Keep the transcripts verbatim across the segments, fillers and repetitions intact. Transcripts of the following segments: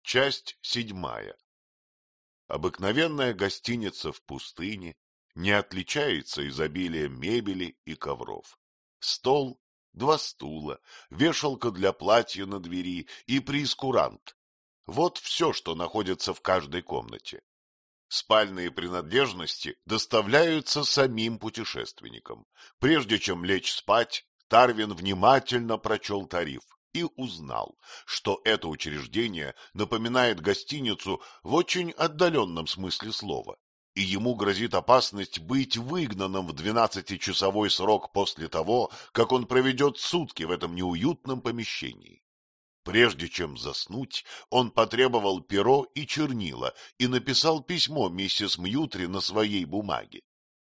Часть седьмая. Обыкновенная гостиница в пустыне не отличается изобилием мебели и ковров. Стол, два стула, вешалка для платья на двери и прейскурант. Вот все, что находится в каждой комнате. Спальные принадлежности доставляются самим путешественникам. Прежде чем лечь спать, Тарвин внимательно прочел тариф и узнал, что это учреждение напоминает гостиницу в очень отдаленном смысле слова, и ему грозит опасность быть выгнанным в двенадцатичасовой срок после того, как он проведет сутки в этом неуютном помещении. Прежде чем заснуть, он потребовал перо и чернила и написал письмо миссис Мьютри на своей бумаге.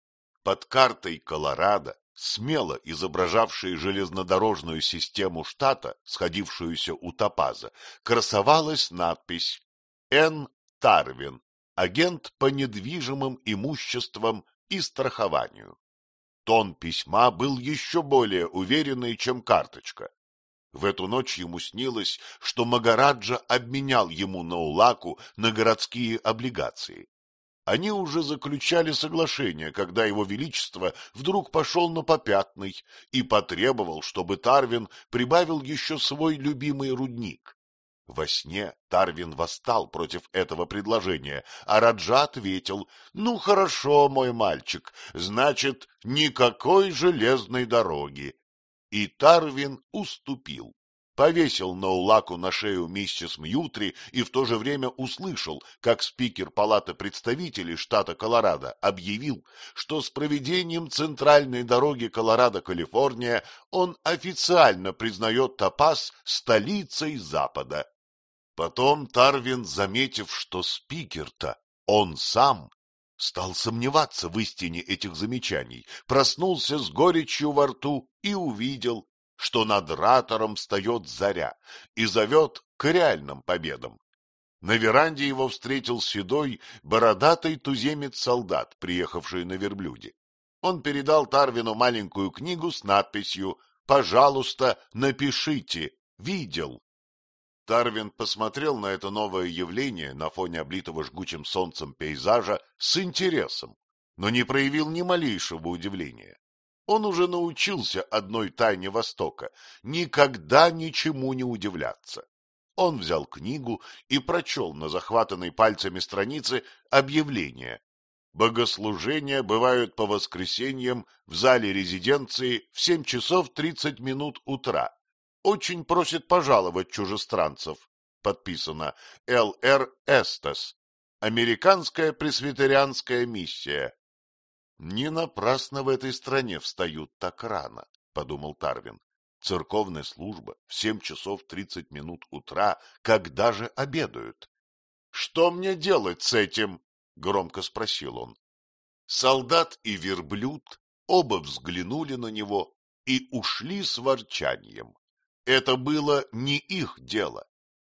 Под картой Колорадо, смело изображавшей железнодорожную систему штата, сходившуюся у Топаза, красовалась надпись «Н. Тарвин, агент по недвижимым имуществам и страхованию». Тон письма был еще более уверенный, чем карточка. В эту ночь ему снилось, что Магараджа обменял ему Наулаку на городские облигации. Они уже заключали соглашение, когда его величество вдруг пошел на попятный и потребовал, чтобы Тарвин прибавил еще свой любимый рудник. Во сне Тарвин восстал против этого предложения, а Раджа ответил: «Ну хорошо, мой мальчик, значит, никакой железной дороги». И Тарвин уступил, повесил Наулаку на шею миссис Мьютри и в то же время услышал, как спикер Палаты представителей штата Колорадо объявил, что с проведением центральной дороги Колорадо-Калифорния он официально признает Топаз столицей Запада. Потом Тарвин, заметив, что спикер-то он сам, стал сомневаться в истине этих замечаний, проснулся с горечью во рту и увидел, что над ратором встает заря и зовет к реальным победам. На веранде его встретил седой, бородатый туземец-солдат, приехавший на верблюде. Он передал Тарвину маленькую книгу с надписью «Пожалуйста, напишите, видел». Тарвин посмотрел на это новое явление на фоне облитого жгучим солнцем пейзажа с интересом, но не проявил ни малейшего удивления. Он уже научился одной тайне Востока — никогда ничему не удивляться. Он взял книгу и прочел на захватанной пальцами странице объявление. Богослужения бывают по воскресеньям в зале резиденции в семь часов тридцать минут утра. Очень просит пожаловать чужестранцев. Подписано Л Р Эстес. Американская пресвитерианская миссия. Не напрасно в этой стране встают так рано, подумал Тарвин. Церковная служба в семь часов тридцать минут утра, когда же обедают? Что мне делать с этим? Громко спросил он. Солдат и верблюд оба взглянули на него и ушли с ворчанием. Это было не их дело.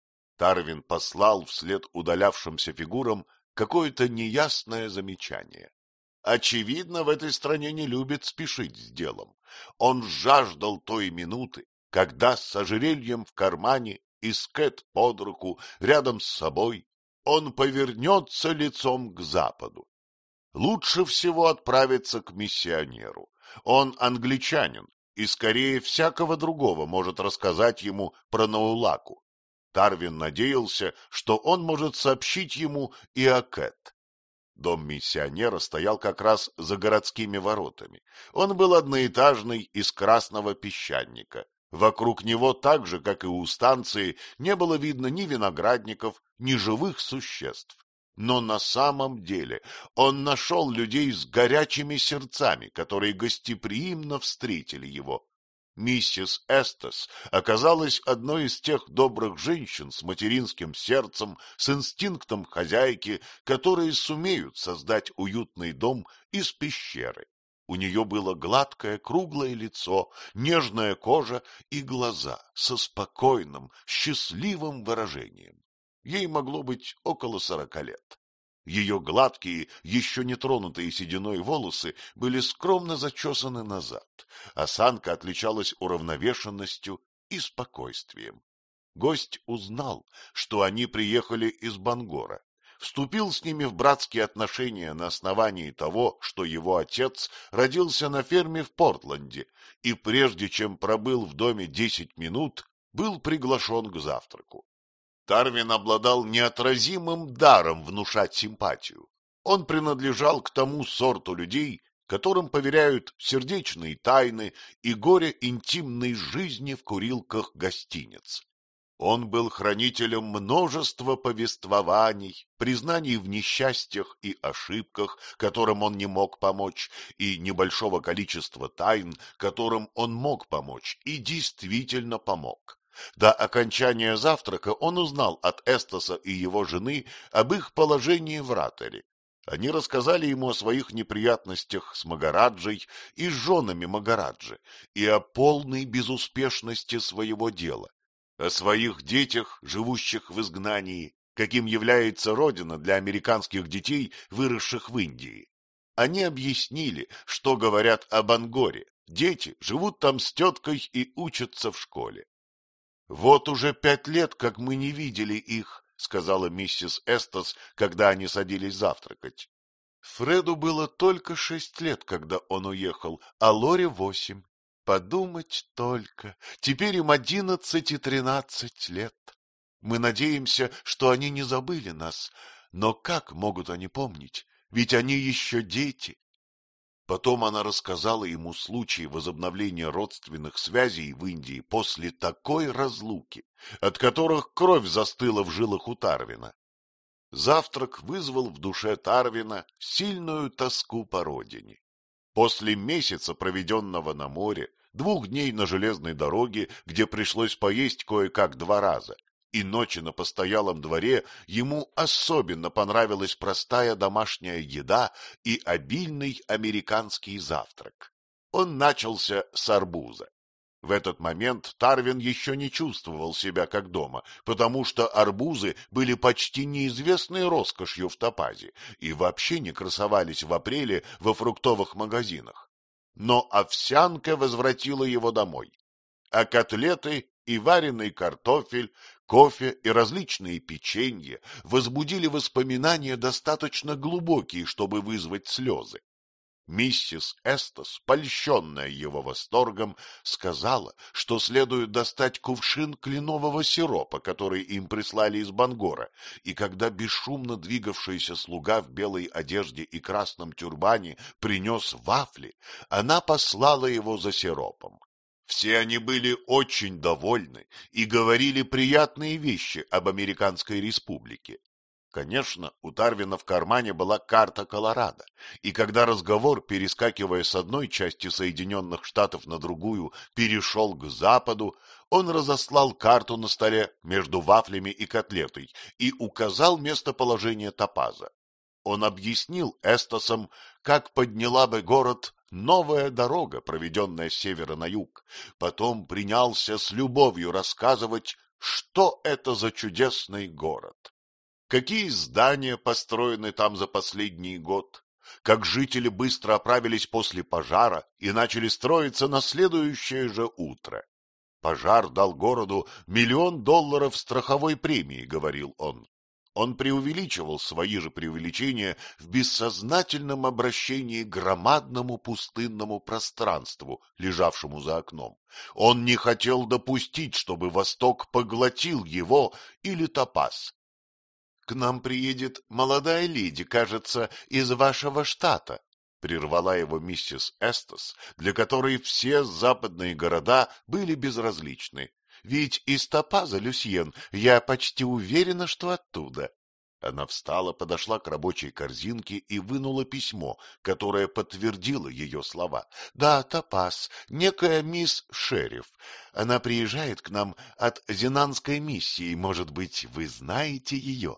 Тарвин послал вслед удалявшимся фигурам какое-то неясное замечание. Очевидно, в этой стране не любят спешить с делом. Он жаждал той минуты, когда с ожерельем в кармане и скэт под руку рядом с собой он повернется лицом к западу. Лучше всего отправиться к миссионеру. Он англичанин и скорее всякого другого может рассказать ему про Наулаку. Тарвин надеялся, что он может сообщить ему и о Кэт. Дом миссионера стоял как раз за городскими воротами. Он был одноэтажный, из красного песчаника. Вокруг него, так же, как и у станции, не было видно ни виноградников, ни живых существ. Но на самом деле он нашел людей с горячими сердцами, которые гостеприимно встретили его. Миссис Эстес оказалась одной из тех добрых женщин с материнским сердцем, с инстинктом хозяйки, которые сумеют создать уютный дом из пещеры. У нее было гладкое круглое лицо, нежная кожа и глаза со спокойным, счастливым выражением. Ей могло быть около сорока лет. Ее гладкие, еще не тронутые сединой волосы были скромно зачесаны назад. Осанка отличалась уравновешенностью и спокойствием. гость узнал, что они приехали из Бангора, вступил с ними в братские отношения на основании того, что его отец родился на ферме в Портленде, и прежде чем пробыл в доме десять минут, был приглашен к завтраку. Тарвин обладал неотразимым даром внушать симпатию. Он принадлежал к тому сорту людей, которым поверяют сердечные тайны и горе интимной жизни в курилках гостиниц. Он был хранителем множества повествований, признаний в несчастьях и ошибках, которым он не мог помочь, и небольшого количества тайн, которым он мог помочь и действительно помог. До окончания завтрака он узнал от Эстоса и его жены об их положении в Ратере. Они рассказали ему о своих неприятностях с Магараджей и с женами Магараджи, и о полной безуспешности своего дела, о своих детях, живущих в изгнании, каким является родина для американских детей, выросших в Индии. Они объяснили, что говорят о Бангоре. Дети живут там с теткой и учатся в школе. — Вот уже пять лет, как мы не видели их, — сказала миссис Эстос, когда они садились завтракать. Фреду было только шесть лет, когда он уехал, а Лоре восемь. Подумать только, теперь им одиннадцать и тринадцать лет. Мы надеемся, что они не забыли нас, но как могут они помнить, ведь они еще дети. Потом она рассказала ему случай возобновления родственных связей в Индии после такой разлуки, от которых кровь застыла в жилах у Тарвина. Завтрак вызвал в душе Тарвина сильную тоску по родине. После месяца, проведенного на море, двух дней на железной дороге, где пришлось поесть кое-как два раза, и ночи на постоялом дворе, ему особенно понравилась простая домашняя еда и обильный американский завтрак. Он начался с арбуза. В этот момент Тарвин еще не чувствовал себя как дома, потому что арбузы были почти неизвестной роскошью в Топазе и вообще не красовались в апреле во фруктовых магазинах. Но овсянка возвратила его домой, а котлеты и вареный картофель, кофе и различные печенья возбудили воспоминания достаточно глубокие, чтобы вызвать слезы. Миссис Эстос, польщенная его восторгом, сказала, что следует достать кувшин кленового сиропа, который им прислали из Бангора, и когда бесшумно двигавшийся слуга в белой одежде и красном тюрбане принес вафли, она послала его за сиропом. Все они были очень довольны и говорили приятные вещи об Американской республике. Конечно, у Тарвина в кармане была карта Колорадо, и когда разговор, перескакивая с одной части Соединенных Штатов на другую, перешел к западу, он разослал карту на столе между вафлями и котлетой и указал местоположение Топаза. Он объяснил Эстосам, как подняла бы город новая дорога, проведенная с севера на юг. Потом принялся с любовью рассказывать, что это за чудесный город. Какие здания построены там за последний год, как жители быстро оправились после пожара и начали строиться на следующее же утро. Пожар дал городу миллион долларов страховой премии, говорил он. Он преувеличивал свои же преувеличения в бессознательном обращении к громадному пустынному пространству, лежавшему за окном. Он не хотел допустить, чтобы Восток поглотил его или Топаз. — К нам приедет молодая леди, кажется, из вашего штата, — прервала его миссис Эстос, для которой все западные города были безразличны. — Ведь из Топаза, Люсьен, я почти уверена, что оттуда. Она встала, подошла к рабочей корзинке и вынула письмо, которое подтвердило ее слова. — Да, Топаз, некая мисс Шериф. Она приезжает к нам от Зенанской миссии, может быть, вы знаете ее?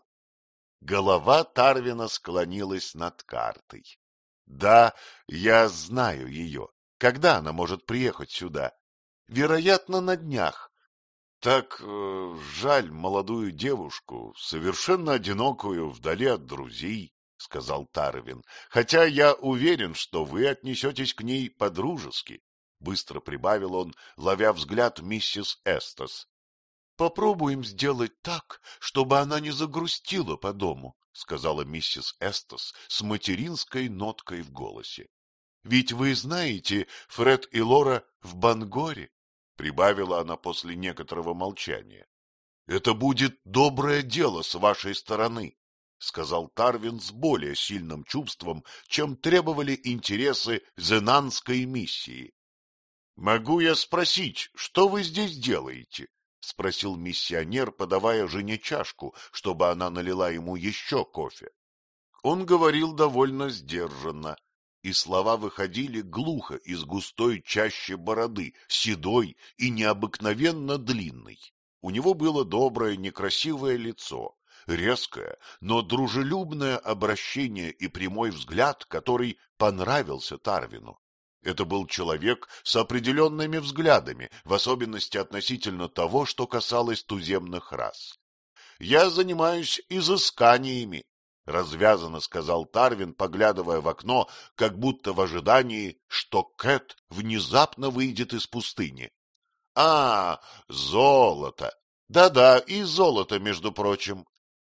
Голова Тарвина склонилась над картой. — Да, я знаю ее. Когда она может приехать сюда? — Вероятно, на днях. — Так э, жаль молодую девушку, совершенно одинокую, вдали от друзей, — сказал Тарвин, — хотя я уверен, что вы отнесетесь к ней по-дружески, — быстро прибавил он, ловя взгляд миссис Эстос. Попробуем сделать так, чтобы она не загрустила по дому, — сказала миссис Эстос с материнской ноткой в голосе. — Ведь вы знаете, Фред и Лора в Бангоре, — прибавила она после некоторого молчания. — Это будет доброе дело с вашей стороны, — сказал Тарвин с более сильным чувством, чем требовали интересы зенанской миссии. — Могу я спросить, что вы здесь делаете? — спросил миссионер, подавая жене чашку, чтобы она налила ему еще кофе. Он говорил довольно сдержанно, и слова выходили глухо из густой чащи бороды, седой и необыкновенно длинной. У него было доброе некрасивое лицо, резкое, но дружелюбное обращение и прямой взгляд, который понравился Тарвину. Это был человек с определенными взглядами, в особенности относительно того, что касалось туземных рас. — Я занимаюсь изысканиями, — развязанно сказал Тарвин, поглядывая в окно, как будто в ожидании, что Кэт внезапно выйдет из пустыни. — А, золото! Да-да, и золото, между прочим.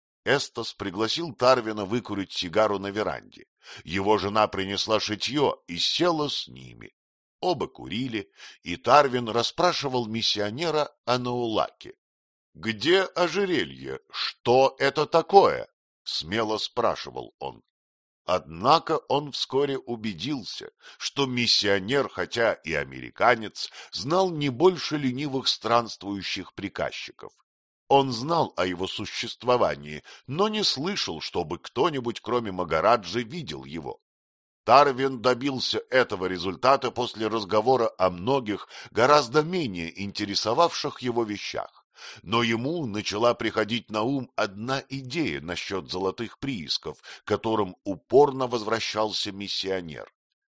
Эстос пригласил Тарвина выкурить сигару на веранде. Его жена принесла шитье и села с ними. Оба курили, и Тарвин расспрашивал миссионера о Наулаке. — Где ожерелье? Что это такое? — смело спрашивал он. Однако он вскоре убедился, что миссионер, хотя и американец, знал не больше ленивых странствующих приказчиков. Он знал о его существовании, но не слышал, чтобы кто-нибудь, кроме Магараджи, видел его. Тарвин добился этого результата после разговора о многих, гораздо менее интересовавших его вещах. Но ему начала приходить на ум одна идея насчет золотых приисков, к которым упорно возвращался миссионер.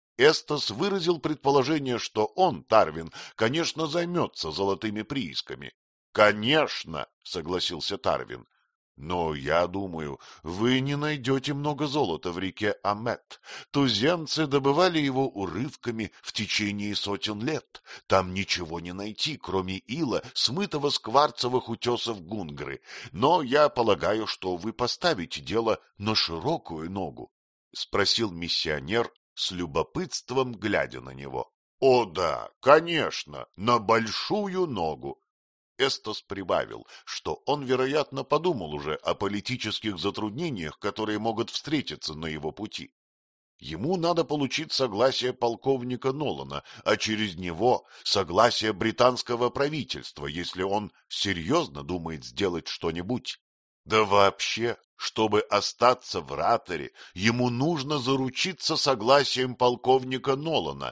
Эстос выразил предположение, что он, Тарвин, конечно, займется золотыми приисками. — Конечно, — согласился Тарвин. — Но, я думаю, вы не найдете много золота в реке Амет. Туземцы добывали его урывками в течение сотен лет. Там ничего не найти, кроме ила, смытого с кварцевых утесов Гунгры. Но я полагаю, что вы поставите дело на широкую ногу, — спросил миссионер с любопытством, глядя на него. — О да, конечно, на большую ногу. Эстос прибавил, что он, вероятно, подумал уже о политических затруднениях, которые могут встретиться на его пути. Ему надо получить согласие полковника Нолана, а через него согласие британского правительства, если он серьезно думает сделать что-нибудь. Да вообще, чтобы остаться в Раторе, ему нужно заручиться согласием полковника Нолана.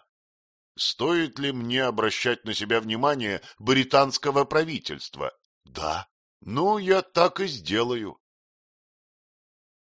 Стоит ли мне обращать на себя внимание британского правительства? Да. Ну, я так и сделаю.